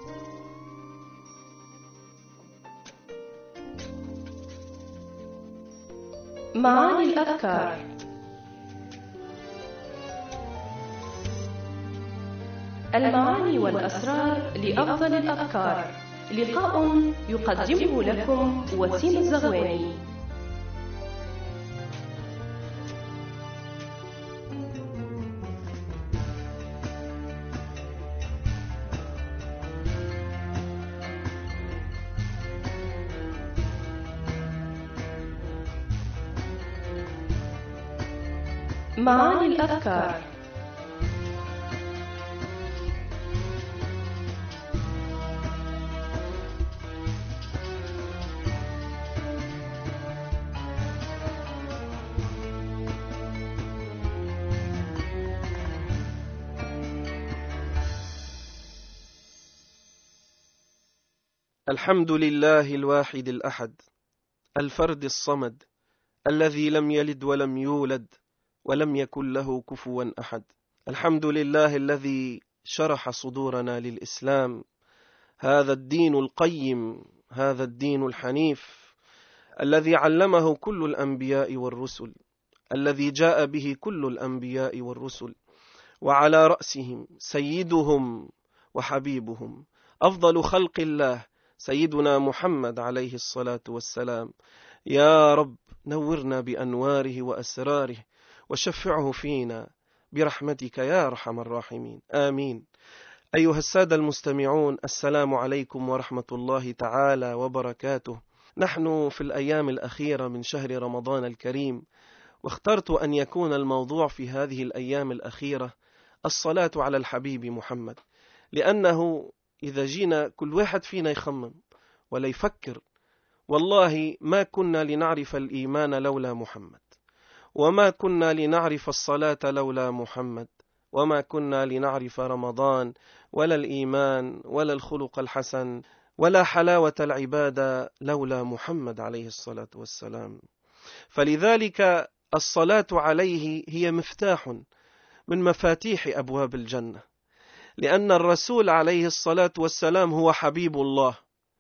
معاني الأذكار. المعاني والأسرار لأفضل الأذكار. لقاء يقدمه لكم وسيم الزغواني. معاني الأذكار. الحمد لله الواحد الأحد الفرد الصمد الذي لم يلد ولم يولد ولم يكن له كفوا أحد. الحمد لله الذي شرح صدورنا للإسلام، هذا الدين القيم، هذا الدين الحنيف الذي علمه كل الأنبياء والرسل، الذي جاء به كل الأنبياء والرسل، وعلى رأسهم سيدهم وحبيبهم أفضل خلق الله سيدنا محمد عليه الصلاة والسلام. يا رب نورنا بأنواره وأسراره وشفعه فينا برحمتك يا أرحم الراحمين، آمين. أيها السادة المستمعون، السلام عليكم ورحمة الله تعالى وبركاته. نحن في الأيام الأخيرة من شهر رمضان الكريم، واخترت أن يكون الموضوع في هذه الأيام الأخيرة الصلاة على الحبيب محمد، لأنه إذا جينا كل واحد فينا يخمم ولا يفكر، والله ما كنا لنعرف الإيمان لولا محمد، وما كنا لنعرف الصلاة لولا محمد، وما كنا لنعرف رمضان ولا الإيمان ولا الخلق الحسن ولا حلاوة العبادة لولا محمد عليه الصلاة والسلام. فلذلك الصلاة عليه هي مفتاح من مفاتيح أبواب الجنة، لأن الرسول عليه الصلاة والسلام هو حبيب الله.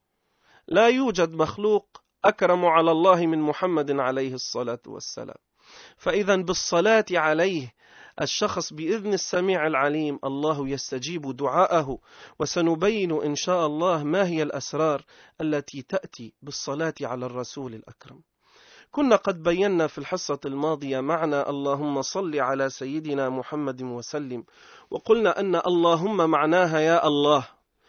لا يوجد مخلوق أكرم على الله من محمد عليه الصلاة والسلام. فإذا بالصلاة عليه الشخص بإذن السميع العليم الله يستجيب دعاءه، وسنبين إن شاء الله ما هي الأسرار التي تأتي بالصلاة على الرسول الأكرم. كنا قد بينا في الحصة الماضية معنى اللهم صل على سيدنا محمد وسلم، وقلنا أن اللهم معناها يا الله،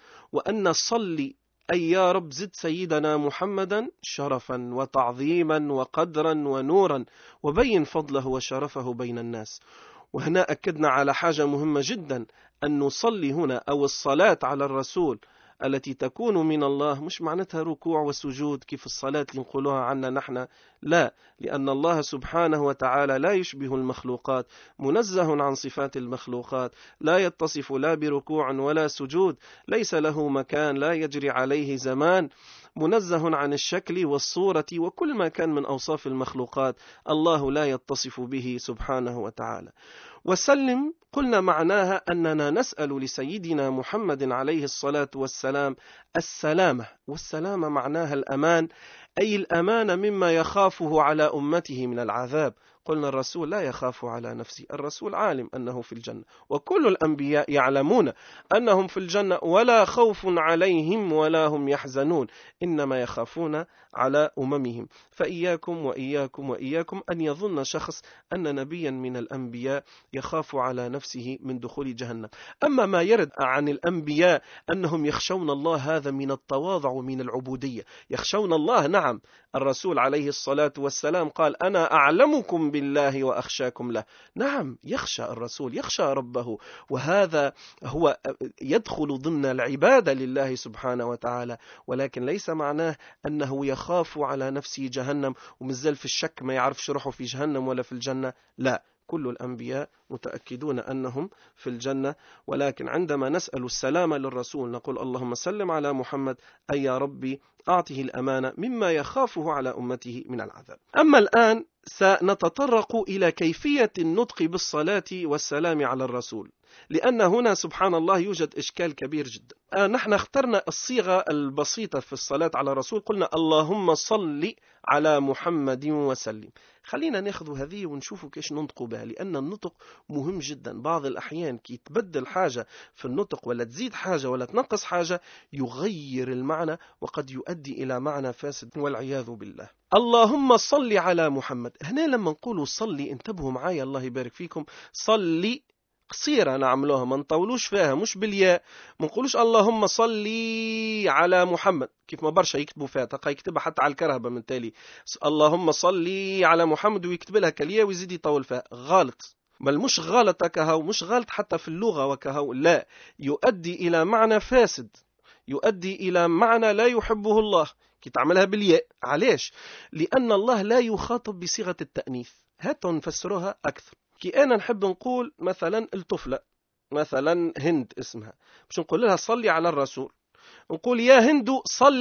وأن صل أي يا رب زد سيدنا محمدا شرفا وتعظيما وقدرا ونورا، وبين فضله وشرفه بين الناس. وهنا أكدنا على حاجة مهمة جدا، أن نصلي هنا أو الصلاة على الرسول التي تكون من الله مش معناتها ركوع وسجود كيف الصلاة اللي نقولها عنا نحن، لا، لأن الله سبحانه وتعالى لا يشبه المخلوقات، منزه عن صفات المخلوقات، لا يتصف لا بركوع ولا سجود، ليس له مكان، لا يجري عليه زمان، منزه عن الشكل والصورة وكل ما كان من أوصاف المخلوقات، الله لا يتصف به سبحانه وتعالى. وسلم قلنا معناها أننا نسأل لسيدنا محمد عليه الصلاة والسلام السلامة، والسلامة معناها الأمان، أي الأمان مما يخافه على أمته من العذاب. قلنا الرسول لا يخاف على نفسه، الرسول عالم أنه في الجنة، وكل الأنبياء يعلمون أنهم في الجنة ولا خوف عليهم ولا هم يحزنون، إنما يخافون على أممهم. فإياكم وإياكم وإياكم أن يظن شخص أن نبيا من الأنبياء يخاف على نفسه من دخول جهنم. أما ما يرد عن الأنبياء أنهم يخشون الله، هذا من التواضع ومن العبودية، يخشون الله. نعم، الرسول عليه الصلاة والسلام قال أنا أعلمكم بالله وأخشاكم له. نعم، يخشى الرسول، يخشى ربه، وهذا هو يدخل ضمن العبادة لله سبحانه وتعالى، ولكن ليس معناه أنه يخاف على نفسه جهنم ومازال في الشك ما يعرفش روحه في جهنم ولا في الجنة. لا، كل الأنبياء متأكدون أنهم في الجنة، ولكن عندما نسأل السلام للرسول نقول اللهم سلم على محمد، أي يا ربي أعطه الأمانة مما يخافه على أمته من العذاب. أما الآن سنتطرق إلى كيفية النطق بالصلاة والسلام على الرسول، لأن هنا سبحان الله يوجد إشكال كبير جدا. نحن اخترنا الصيغة البسيطة في الصلاة على الرسول، قلنا اللهم صل على محمد وسلم. خلينا ناخذ هذه ونشوفوا كيش ننطق بها، لأن النطق مهم جدا. بعض الأحيان كي تبدل حاجة في النطق ولا تزيد حاجة ولا تنقص حاجة يغير المعنى وقد يؤدي إلى معنى فاسد والعياذ بالله. اللهم صل على محمد، هنا لما نقولوا صلي انتبهوا معايا الله يبارك فيكم، صلي قصيرة نعملوها ما نطولوش فيها، مش بالياء. ما نقولوش اللهم صلي على محمد كيف ما برشا يكتبوا فيها، تلقى يكتبها حتى على الكرهبة من تالي اللهم صلي على محمد ويكتب لها كالياء ويزيد يطول فيها. غلط، بل مش غلط كهو، مش غلط حتى في اللغة وكهو، لا، يؤدي إلى معنى فاسد، يؤدي إلى معنى لا يحبه الله كي تعملها بالياء. علاش؟ لأن الله لا يخاطب بصيغة التأنيث. هاتوا نفسروها أكثر. كي أنا نحب نقول مثلا الطفلة مثلا هند اسمها، مش نقول لها صلي على الرسول، نقول يا هند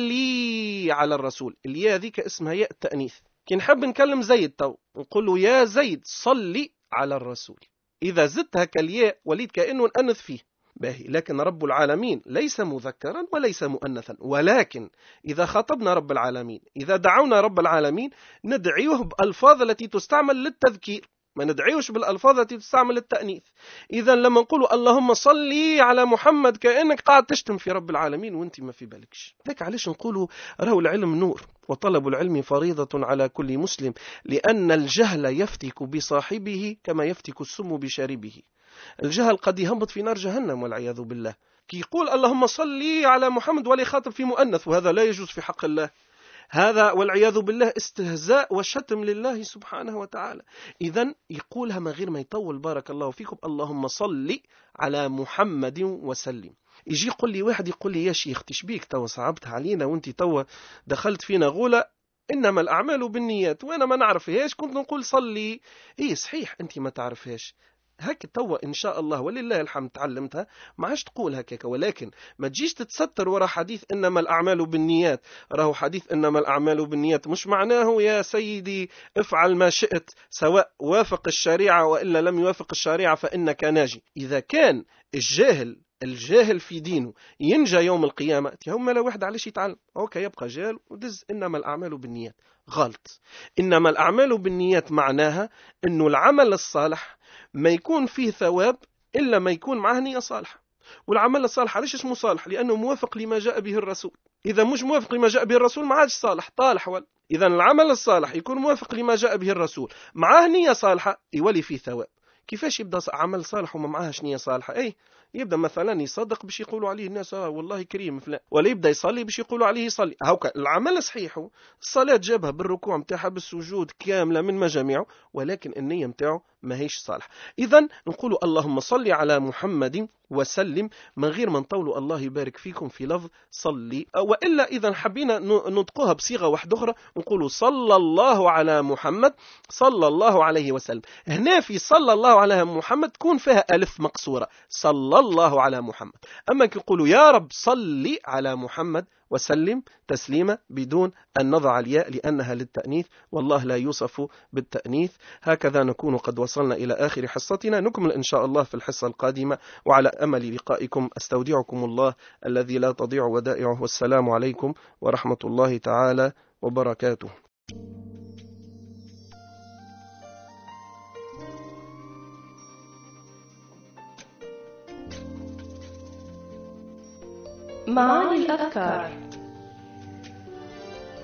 صلي على الرسول. الياء ذيك اسمها ياء التأنيث. كي نحب نكلم زيد تو نقول له يا زيد صلي على الرسول. إذا زدتها كالياء وليد كأنه نأنث فيه باهي. لكن رب العالمين ليس مذكرا وليس مؤنثا، ولكن إذا خاطبنا رب العالمين، إذا دعونا رب العالمين ندعيه بألفاظ التي تستعمل للتذكير، ما ندعيوش بالألفاظ التي تستعمل التأنيث. إذا لما نقولوا اللهم صلي على محمد كأنك قاعد تشتم في رب العالمين وانت ما في بالكش. ذاك علاش نقولوا راهو العلم نور وطلب العلم فريضة على كل مسلم، لأن الجهل يفتك بصاحبه كما يفتك السم بشاربه. الجهل قد يهبط في نار جهنم والعياذ بالله. كي يقول اللهم صلي على محمد ولا يخاطب في مؤنث، وهذا لا يجوز في حق الله، هذا والعياذ بالله استهزاء وشتم لله سبحانه وتعالى. إذن يقولها من غير ما يطول بارك الله فيكم اللهم صل على محمد وسلم. يجي يقول لي واحد يقول لي يا شيخ تشبيك توا صعبتها علينا وانت توا دخلت فينا غولة، إنما الأعمال بالنيات وأنا ما نعرفهاش كنت نقول صلي. إيه صحيح أنت ما تعرفهاش، هكا توا إن شاء الله ولله الحمد تعلمتها ما عادش تقول هكاك، ولكن ما تجيش تتستر وراء حديث إنما الأعمال بالنيات. راهو حديث إنما الأعمال بالنيات مش معناه يا سيدي افعل ما شئت سواء وافق الشريعة وإلا لم يوافق الشريعة فإنك ناجي. إذا كان الجاهل في دينه ينجى يوم القيامة، هم لا واحد علاش يتعلم أوكي يبقى جاهل ودز. إنما الأعمال بالنيات غلط. إنما الأعمال بالنيات معناها إنه العمل الصالح ما يكون فيه ثواب إلا ما يكون معه نية صالحة. والعمل الصالح علاش اسمه صالح؟ لأنه موافق لما جاء به الرسول. إذا مش موافق لما جاء به الرسول ما عادش صالح، طالح ولا. إذا العمل الصالح يكون موافق لما جاء به الرسول معه نية صالحة يولي فيه ثواب. كيفاش يبدأ عمل صالح وما معهش نية صالحة؟ يبدأ مثلا يصدق باش يقولوا عليه الناس والله كريم فلان، ولا يبدأ يصلي باش يقولوا عليه يصلي. هاوكا العمل صحيح، الصلاة جابها بالركوع متاعها بالسجود كاملة من مجامعه، ولكن النية متاعه ما هيش صالح. إذن نقولوا اللهم صل على محمد وسلم من غير ما نطولوا الله يبارك فيكم في لفظ صلي. وإلا إذا حبينا نطقوها بصيغة واحدة أخرى نقولوا صلى الله على محمد صلى الله عليه وسلم. هنا في صلى الله على محمد تكون فيها ألف مقصورة صلى الله على محمد. أما نقولوا يا رب صلي على محمد وسلم تسليما بدون أن نضع الياء لأنها للتأنيث، والله لا يوصف بالتأنيث. هكذا نكون قد وصلنا إلى آخر حصتنا، نكمل إن شاء الله في الحصة القادمة، وعلى أمل لقائكم أستودعكم الله الذي لا تضيع ودائعه، والسلام عليكم ورحمة الله تعالى وبركاته. معاني الأذكار.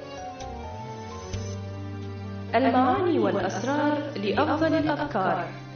المعاني والأسرار لأفضل الأذكار.